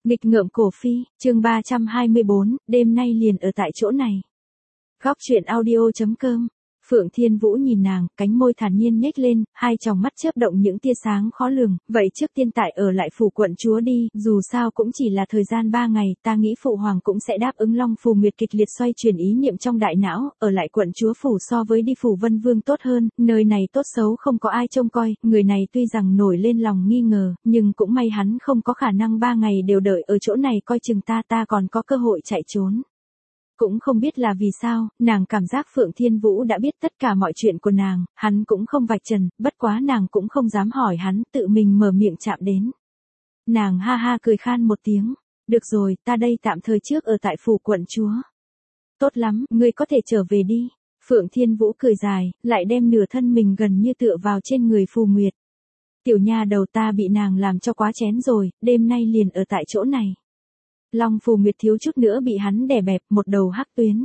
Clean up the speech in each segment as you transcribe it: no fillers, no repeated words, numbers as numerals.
Nghịch ngợm cổ phi, chương 324, đêm nay liền ở tại chỗ này. Góc truyện audio.com. Phượng Thiên Vũ nhìn nàng, cánh môi thản nhiên nhếch lên, hai tròng mắt chớp động những tia sáng khó lường, vậy trước tiên tại ở lại phủ quận chúa đi, dù sao cũng chỉ là thời gian 3 ngày, ta nghĩ phụ hoàng cũng sẽ đáp ứng. Long Phù Nguyệt kịch liệt xoay chuyển ý niệm trong đại não, ở lại quận chúa phủ so với đi phủ Vân Vương tốt hơn, nơi này tốt xấu không có ai trông coi, người này tuy rằng nổi lên lòng nghi ngờ, nhưng cũng may hắn không có khả năng 3 ngày đều đợi ở chỗ này coi chừng ta còn có cơ hội chạy trốn. Cũng không biết là vì sao, nàng cảm giác Phượng Thiên Vũ đã biết tất cả mọi chuyện của nàng, hắn cũng không vạch trần, bất quá nàng cũng không dám hỏi hắn, tự mình mở miệng chạm đến. Nàng ha ha cười khan một tiếng, được rồi, ta đây tạm thời trước ở tại phủ quận chúa. Tốt lắm, ngươi có thể trở về đi. Phượng Thiên Vũ cười dài, lại đem nửa thân mình gần như tựa vào trên người Phù Nguyệt. Tiểu nha đầu, ta bị nàng làm cho quá chén rồi, đêm nay liền ở tại chỗ này. Long Phù Nguyệt thiếu chút nữa bị hắn đè bẹp, một đầu hắc tuyến.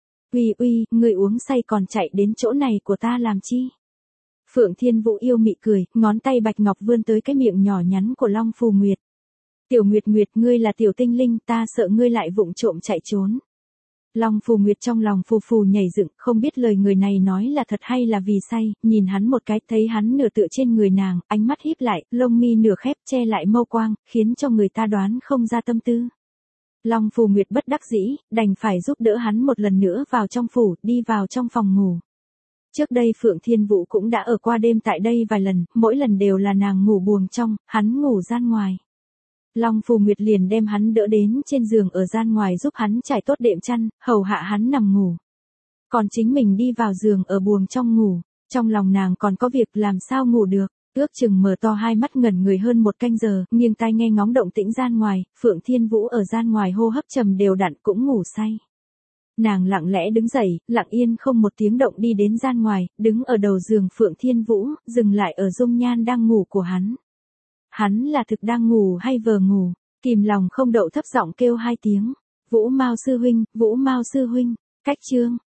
Uy, ngươi uống say còn chạy đến chỗ này của ta làm chi? Phượng Thiên Vũ yêu mị cười, ngón tay bạch ngọc vươn tới cái miệng nhỏ nhắn của Long Phù Nguyệt. Tiểu Nguyệt, ngươi là tiểu tinh linh, ta sợ ngươi lại vụng trộm chạy trốn. Long Phù Nguyệt trong lòng phù nhảy dựng, không biết lời người này nói là thật hay là vì say, nhìn hắn một cái, thấy hắn nửa tựa trên người nàng, ánh mắt híp lại, lông mi nửa khép che lại mâu quang, khiến cho người ta đoán không ra tâm tư. Long Phù Nguyệt bất đắc dĩ, đành phải giúp đỡ hắn một lần nữa vào trong phủ, đi vào trong phòng ngủ. Trước đây Phượng Thiên Vũ cũng đã ở qua đêm tại đây vài lần, mỗi lần đều là nàng ngủ buồng trong, hắn ngủ gian ngoài. Long Phù Nguyệt liền đem hắn đỡ đến trên giường ở gian ngoài giúp hắn trải tốt đệm chăn, hầu hạ hắn nằm ngủ. Còn chính mình đi vào giường ở buồng trong ngủ, trong lòng nàng còn có việc làm sao ngủ được. Ước chừng mở to hai mắt ngẩn người hơn một canh giờ, nghiêng tai nghe ngóng động tĩnh gian ngoài, Phượng Thiên Vũ ở gian ngoài hô hấp trầm đều đặn cũng ngủ say. Nàng lặng lẽ đứng dậy, lặng yên không một tiếng động đi đến gian ngoài, đứng ở đầu giường Phượng Thiên Vũ, dừng lại ở dung nhan đang ngủ của hắn. Hắn là thực đang ngủ hay vờ ngủ? Kìm lòng không đậu thấp giọng kêu hai tiếng. Vũ Mao sư huynh, Vũ Mao sư huynh. Cách chương